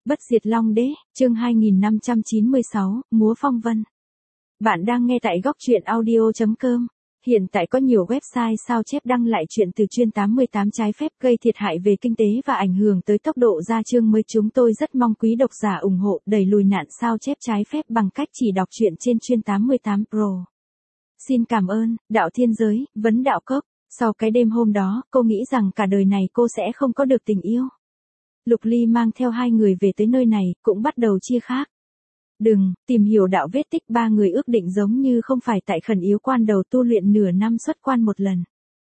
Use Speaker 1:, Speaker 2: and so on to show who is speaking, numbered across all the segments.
Speaker 1: Bất diệt Long Đế, chương 2596, Múa Phong Vân. Bạn đang nghe tại góc truyện audio.com. Hiện tại có nhiều website sao chép đăng lại chuyện từ chuyên 88 trái phép gây thiệt hại về kinh tế và ảnh hưởng tới tốc độ ra chương mới. Chúng tôi rất mong quý độc giả ủng hộ đẩy lùi nạn sao chép trái phép bằng cách chỉ đọc truyện trên chuyên 88 Pro. Xin cảm ơn, Đạo Thiên Giới, Vấn Đạo Cốc. Sau cái đêm hôm đó, cô nghĩ rằng cả đời này cô sẽ không có được tình yêu. Lục Ly mang theo hai người về tới nơi này, cũng bắt đầu chia khác. Tìm hiểu đạo vết tích. Ba người ước định giống như không phải tại Khẩn Yếu Quan đầu tu luyện nửa năm xuất quan một lần.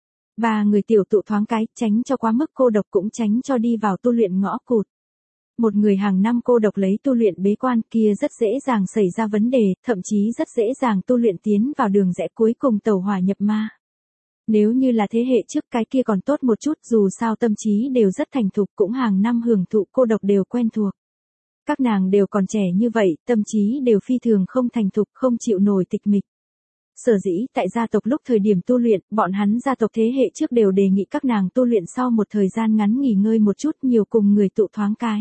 Speaker 1: Ba người tiểu tụ thoáng cái, tránh cho quá mức cô độc cũng tránh cho đi vào tu luyện ngõ cụt. Một người hàng năm cô độc lấy tu luyện bế quan kia rất dễ dàng xảy ra vấn đề, thậm chí rất dễ dàng tu luyện tiến vào đường rẽ cuối cùng tẩu hỏa nhập ma. Nếu như là thế hệ trước cái kia còn tốt một chút, dù sao tâm trí đều rất thành thục, cũng hàng năm hưởng thụ cô độc đều quen thuộc. Các nàng đều còn trẻ như vậy, tâm trí đều phi thường không thành thục, không chịu nổi tịch mịch. Sở dĩ tại gia tộc lúc thời điểm tu luyện, bọn hắn gia tộc thế hệ trước đều đề nghị các nàng tu luyện sau một thời gian ngắn nghỉ ngơi một chút, nhiều cùng người tụ thoáng cái.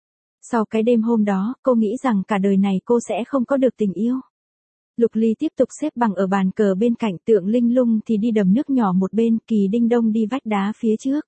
Speaker 1: Sau cái đêm hôm đó, cô nghĩ rằng cả đời này cô sẽ không có được tình yêu. Lục Ly tiếp tục xếp bằng ở bàn cờ bên cạnh, Tượng Linh Lung thì đi đầm nước nhỏ một bên, Kỳ Đinh Đông đi vách đá phía trước.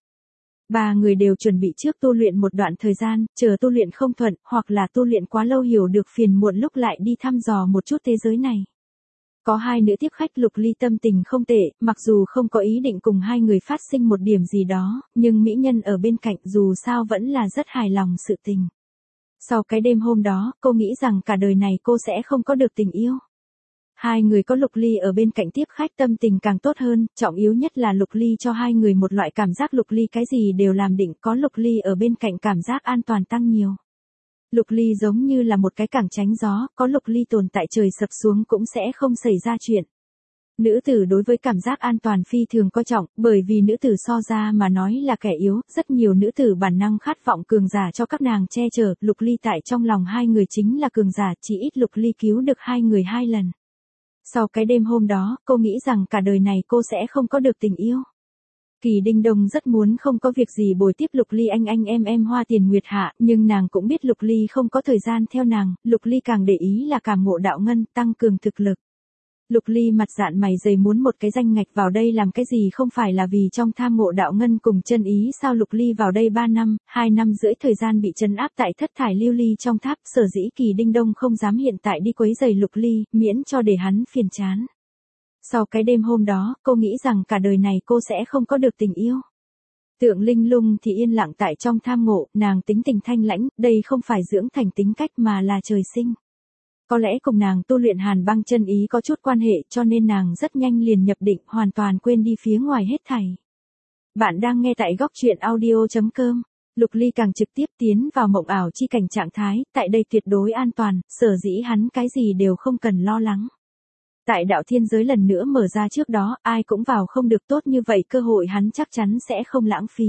Speaker 1: Ba người đều chuẩn bị trước tu luyện một đoạn thời gian, chờ tu luyện không thuận, hoặc là tu luyện quá lâu hiểu được phiền muộn lúc lại đi thăm dò một chút thế giới này. Có hai nữ tiếp khách. Lục Ly tâm tình không tệ, mặc dù không có ý định cùng hai người phát sinh một điểm gì đó, nhưng mỹ nhân ở bên cạnh dù sao vẫn là rất hài lòng sự tình. Sau cái đêm hôm đó, cô nghĩ rằng cả đời này cô sẽ không có được tình yêu. Hai người có Lục Ly ở bên cạnh tiếp khách tâm tình càng tốt hơn, trọng yếu nhất là Lục Ly cho hai người một loại cảm giác Lục Ly cái gì đều làm định, có Lục Ly ở bên cạnh cảm giác an toàn tăng nhiều. Lục Ly giống như là một cái cảng tránh gió, có Lục Ly tồn tại trời sập xuống cũng sẽ không xảy ra chuyện. Nữ tử đối với cảm giác an toàn phi thường coi trọng, bởi vì nữ tử so ra mà nói là kẻ yếu, rất nhiều nữ tử bản năng khát vọng cường giả cho các nàng che chở, Lục Ly tại trong lòng hai người chính là cường giả, chỉ ít Lục Ly cứu được hai người hai lần. Sau cái đêm hôm đó, cô nghĩ rằng cả đời này cô sẽ không có được tình yêu. Kỳ Đinh Đông rất muốn không có việc gì bồi tiếp Lục Ly anh em Hoa Tiền Nguyệt Hạ, nhưng nàng cũng biết Lục Ly không có thời gian theo nàng, Lục Ly càng để ý là cảm ngộ đạo ngân, tăng cường thực lực. Lục Ly mặt dạn mày dày muốn một cái danh ngạch vào đây làm cái gì không phải là vì trong tham ngộ đạo ngân cùng chân ý sao. Lục Ly vào đây 3 năm, 2 năm rưỡi thời gian bị trấn áp tại thất thải lưu ly trong tháp, sở dĩ Kỳ Đinh Đông không dám hiện tại đi quấy rầy Lục Ly, miễn cho để hắn phiền chán. Sau cái đêm hôm đó, cô nghĩ rằng cả đời này cô sẽ không có được tình yêu. Tượng Linh Lung thì yên lặng tại trong tham ngộ, nàng tính tình thanh lãnh, đây không phải dưỡng thành tính cách mà là trời sinh. Có lẽ cùng nàng tu luyện hàn băng chân ý có chút quan hệ, cho nên nàng rất nhanh liền nhập định, hoàn toàn quên đi phía ngoài hết thảy. Bạn đang nghe tại góc truyện audio.com. Lục Ly càng trực tiếp tiến vào mộng ảo chi cảnh trạng thái, tại đây tuyệt đối an toàn, sở dĩ hắn cái gì đều không cần lo lắng. Tại Đạo Thiên Giới lần nữa mở ra trước đó, ai cũng vào không được, tốt như vậy cơ hội hắn chắc chắn sẽ không lãng phí.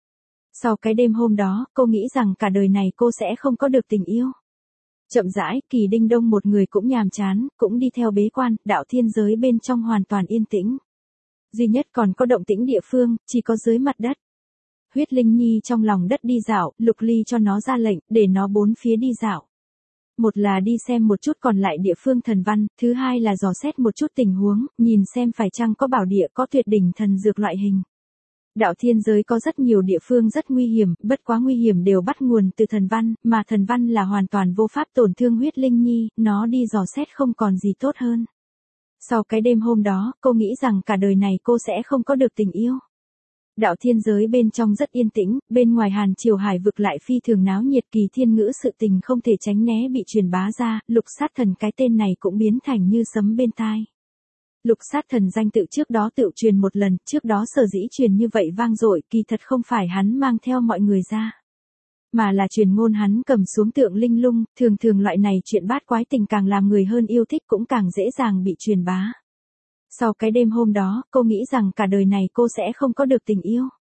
Speaker 1: Sau cái đêm hôm đó, cô nghĩ rằng cả đời này cô sẽ không có được tình yêu. Chậm rãi, Kỳ Đinh Đông một người cũng nhàm chán, cũng đi theo bế quan, Đạo Thiên Giới bên trong hoàn toàn yên tĩnh. Duy nhất còn có động tĩnh địa phương, chỉ có dưới mặt đất. Huyết Linh Nhi trong lòng đất đi dạo, Lục Ly cho nó ra lệnh, để nó bốn phía đi dạo. Một là đi xem một chút còn lại địa phương thần văn, thứ hai là dò xét một chút tình huống, nhìn xem phải chăng có bảo địa, có tuyệt đỉnh thần dược loại hình. Đạo Thiên Giới có rất nhiều địa phương rất nguy hiểm, bất quá nguy hiểm đều bắt nguồn từ thần văn, mà thần văn là hoàn toàn vô pháp tổn thương Huyết Linh Nhi, nó đi dò xét không còn gì tốt hơn. Sau cái đêm hôm đó, cô nghĩ rằng cả đời này cô sẽ không có được tình yêu. Đạo Thiên Giới bên trong rất yên tĩnh, bên ngoài Hàn Triều Hải vực lại phi thường náo nhiệt, Kỳ Thiên Ngữ sự tình không thể tránh né bị truyền bá ra, Lục Sát Thần cái tên này cũng biến thành như sấm bên tai. Lục Sát Thần danh tự trước đó tự truyền một lần, trước đó sở dĩ truyền như vậy vang dội, kỳ thật không phải hắn mang theo mọi người ra, mà là truyền ngôn hắn cầm xuống Tượng Linh Lung, thường loại này chuyện bát quái tình càng làm người hơn yêu thích cũng càng dễ dàng bị truyền bá. Sau cái đêm hôm đó, cô nghĩ rằng cả đời này cô sẽ không có được tình yêu.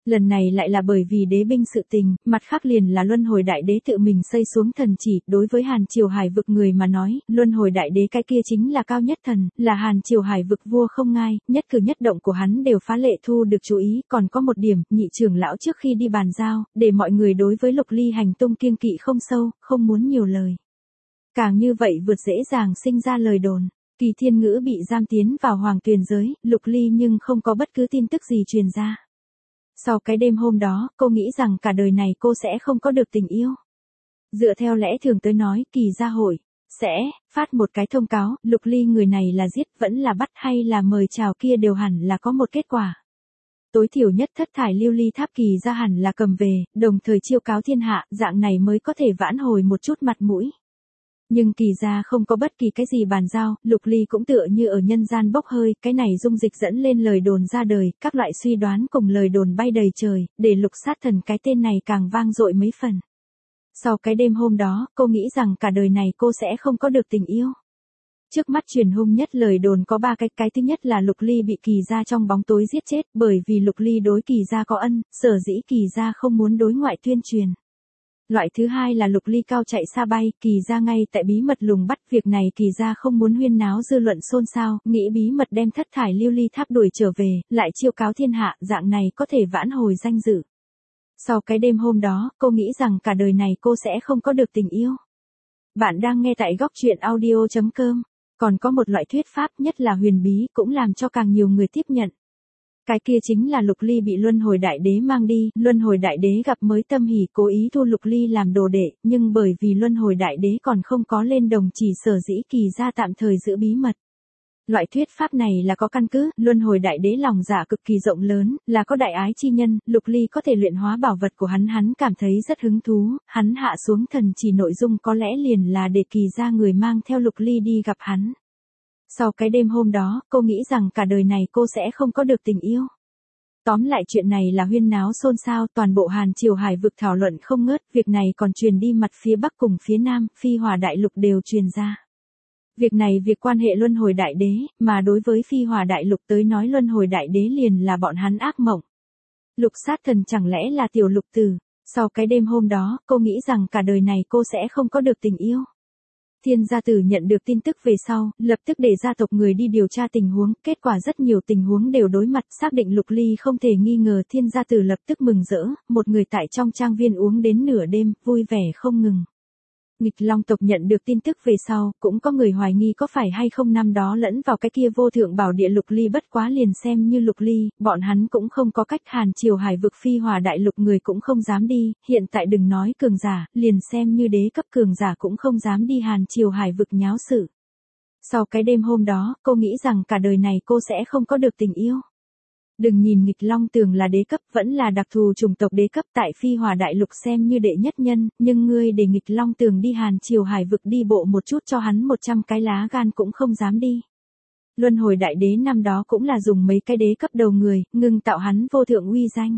Speaker 1: Lần này lại là bởi vì đế binh sự tình, mặt khác liền là luân hồi đại đế tự mình xây xuống thần chỉ, đối với Hàn Triều Hải vực người mà nói, luân hồi đại đế cái kia chính là cao nhất thần, là Hàn Triều Hải vực vua không ngai, nhất cử nhất động của hắn đều phá lệ thu được chú ý, còn có một điểm, nhị trưởng lão trước khi đi bàn giao, để mọi người đối với Lục Ly hành tung kiêng kỵ không sâu, không muốn nhiều lời. Càng như vậy vượt dễ dàng sinh ra lời đồn. Kỳ Thiên Ngữ bị giam tiến vào hoàng tuyền giới, Lục Ly nhưng không có bất cứ tin tức gì truyền ra. Sau cái đêm hôm đó, cô nghĩ rằng cả đời này cô sẽ không có được tình yêu. Dựa theo lẽ thường tới nói, Kỳ gia hội sẽ phát một cái thông cáo, Lục Ly người này là giết vẫn là bắt hay là mời chào kia đều hẳn là có một kết quả. Tối thiểu nhất thất thải lưu ly tháp Kỳ gia hẳn là cầm về, đồng thời chiêu cáo thiên hạ, dạng này mới có thể vãn hồi một chút mặt mũi. Nhưng Kỳ gia không có bất kỳ cái gì bàn giao, Lục Ly cũng tựa như ở nhân gian bốc hơi, cái này dung dịch dẫn lên lời đồn ra đời, các loại suy đoán cùng lời đồn bay đầy trời, để Lục sát thần cái tên này càng vang dội mấy phần. Sau cái đêm hôm đó, cô nghĩ rằng cả đời này cô sẽ không có được tình yêu. Trước mắt truyền hung nhất lời đồn có 3 cái thứ nhất là Lục Ly bị Kỳ gia trong bóng tối giết chết, bởi vì Lục Ly đối Kỳ gia có ân, sở dĩ Kỳ gia không muốn đối ngoại tuyên truyền. Loại thứ hai là Lục Ly cao chạy xa bay, Kỳ gia ngay tại bí mật lùng bắt, việc này Kỳ gia không muốn huyên náo dư luận xôn xao, nghĩ bí mật đem thất thải lưu ly tháp đuổi trở về, lại chiêu cáo thiên hạ, dạng này có thể vãn hồi danh dự. Sau cái đêm hôm đó, cô nghĩ rằng cả đời này cô sẽ không có được tình yêu. Bạn đang nghe tại góc truyện audio.com. Còn có một loại thuyết pháp nhất là huyền bí cũng làm cho càng nhiều người tiếp nhận. Cái kia chính là Lục Ly bị luân hồi đại đế mang đi, luân hồi đại đế gặp mới tâm hỉ cố ý thu Lục Ly làm đồ đệ, nhưng bởi vì luân hồi đại đế còn không có lên đồng chỉ sở dĩ Kỳ gia tạm thời giữ bí mật. Loại thuyết pháp này là có căn cứ, luân hồi đại đế lòng dạ cực kỳ rộng lớn, là có đại ái chi nhân, Lục Ly có thể luyện hóa bảo vật của hắn cảm thấy rất hứng thú, hắn hạ xuống thần chỉ nội dung có lẽ liền là để Kỳ gia người mang theo Lục Ly đi gặp hắn. Sau cái đêm hôm đó, cô nghĩ rằng cả đời này cô sẽ không có được tình yêu. Tóm lại chuyện này là huyên náo xôn xao, toàn bộ Hàn Triều Hải vực thảo luận không ngớt, việc này còn truyền đi mặt phía Bắc cùng phía Nam, Phi Hỏa Đại Lục đều truyền ra. Việc này việc quan hệ luân hồi đại đế, mà đối với Phi Hỏa Đại Lục tới nói luân hồi đại đế liền là bọn hắn ác mộng. Lục sát thần chẳng lẽ là tiểu lục tử. Sau cái đêm hôm đó, cô nghĩ rằng cả đời này cô sẽ không có được tình yêu. Thiên gia tử nhận được tin tức về sau, lập tức để gia tộc người đi điều tra tình huống, kết quả rất nhiều tình huống đều đối mặt, xác định Lục Ly không thể nghi ngờ, Thiên gia tử lập tức mừng rỡ, một người tại trong trang viên uống đến nửa đêm, vui vẻ không ngừng. Nghịch Long tộc nhận được tin tức về sau, cũng có người hoài nghi có phải hay không năm đó lẫn vào cái kia vô thượng bảo địa Lục Ly, bất quá liền xem như Lục Ly, bọn hắn cũng không có cách, Hàn Triều Hải vực Phi Hỏa Đại Lục người cũng không dám đi, hiện tại đừng nói cường giả, liền xem như đế cấp cường giả cũng không dám đi Hàn Triều Hải vực nháo sự. Sau cái đêm hôm đó, cô nghĩ rằng cả đời này cô sẽ không có được tình yêu. Đừng nhìn Nghịch Long Tường là đế cấp, vẫn là đặc thù chủng tộc đế cấp tại Phi Hỏa Đại Lục xem như đệ nhất nhân, nhưng ngươi để Nghịch Long Tường đi Hàn Triều Hải vực đi bộ một chút cho hắn 100 cái lá gan cũng không dám đi. Luân hồi đại đế năm đó cũng là dùng mấy cái đế cấp đầu người, ngưng tạo hắn vô thượng uy danh.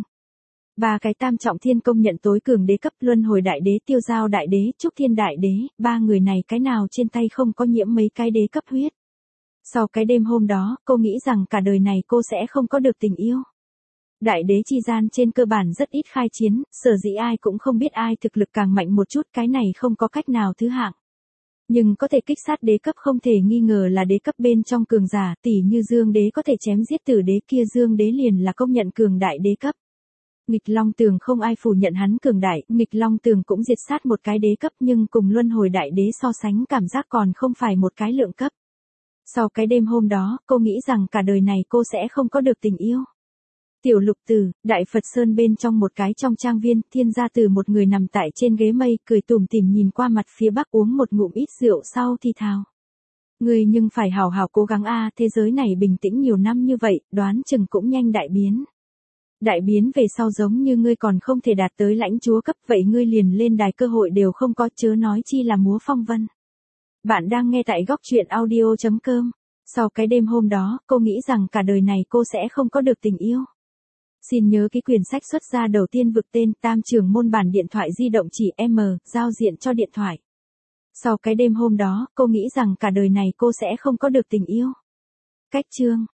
Speaker 1: 3 cái tam trọng thiên công nhận tối cường đế cấp, luân hồi đại đế, tiêu giao đại đế, trúc thiên đại đế, 3 người này cái nào trên tay không có nhiễm mấy cái đế cấp huyết. Sau cái đêm hôm đó, cô nghĩ rằng cả đời này cô sẽ không có được tình yêu. Đại đế chi gian trên cơ bản rất ít khai chiến, sở dĩ ai cũng không biết ai thực lực càng mạnh một chút, cái này không có cách nào thứ hạng. Nhưng có thể kích sát đế cấp không thể nghi ngờ là đế cấp bên trong cường giả, tỉ như Dương Đế có thể chém giết Tử Đế, kia Dương Đế liền là công nhận cường đại đế cấp. Nghịch Long Tường không ai phủ nhận hắn cường đại, Nghịch Long Tường cũng diệt sát một cái đế cấp, nhưng cùng luân hồi đại đế so sánh cảm giác còn không phải một cái lượng cấp. Sau cái đêm hôm đó, cô nghĩ rằng cả đời này cô sẽ không có được tình yêu. Tiểu lục tử, Đại Phật Sơn bên trong một cái trong trang viên, Thiên gia tử một người nằm tại trên ghế mây, cười tủm tỉm nhìn qua mặt phía Bắc uống một ngụm ít rượu sau thì thào. Ngươi nhưng phải hào hào cố gắng a, thế giới này bình tĩnh nhiều năm như vậy, đoán chừng cũng nhanh đại biến. Đại biến về sau giống như ngươi còn không thể đạt tới lãnh chúa cấp, vậy ngươi liền lên đài cơ hội đều không có, chớ nói chi là múa phong vân. Bạn đang nghe tại góc truyện audio.com. Sau cái đêm hôm đó, cô nghĩ rằng cả đời này cô sẽ không có được tình yêu. Xin nhớ ký quyển sách xuất ra đầu tiên vực tên Tam Trường Môn bản điện thoại di động chỉ M, giao diện cho điện thoại. Sau cái đêm hôm đó, cô nghĩ rằng cả đời này cô sẽ không có được tình yêu. Cách chương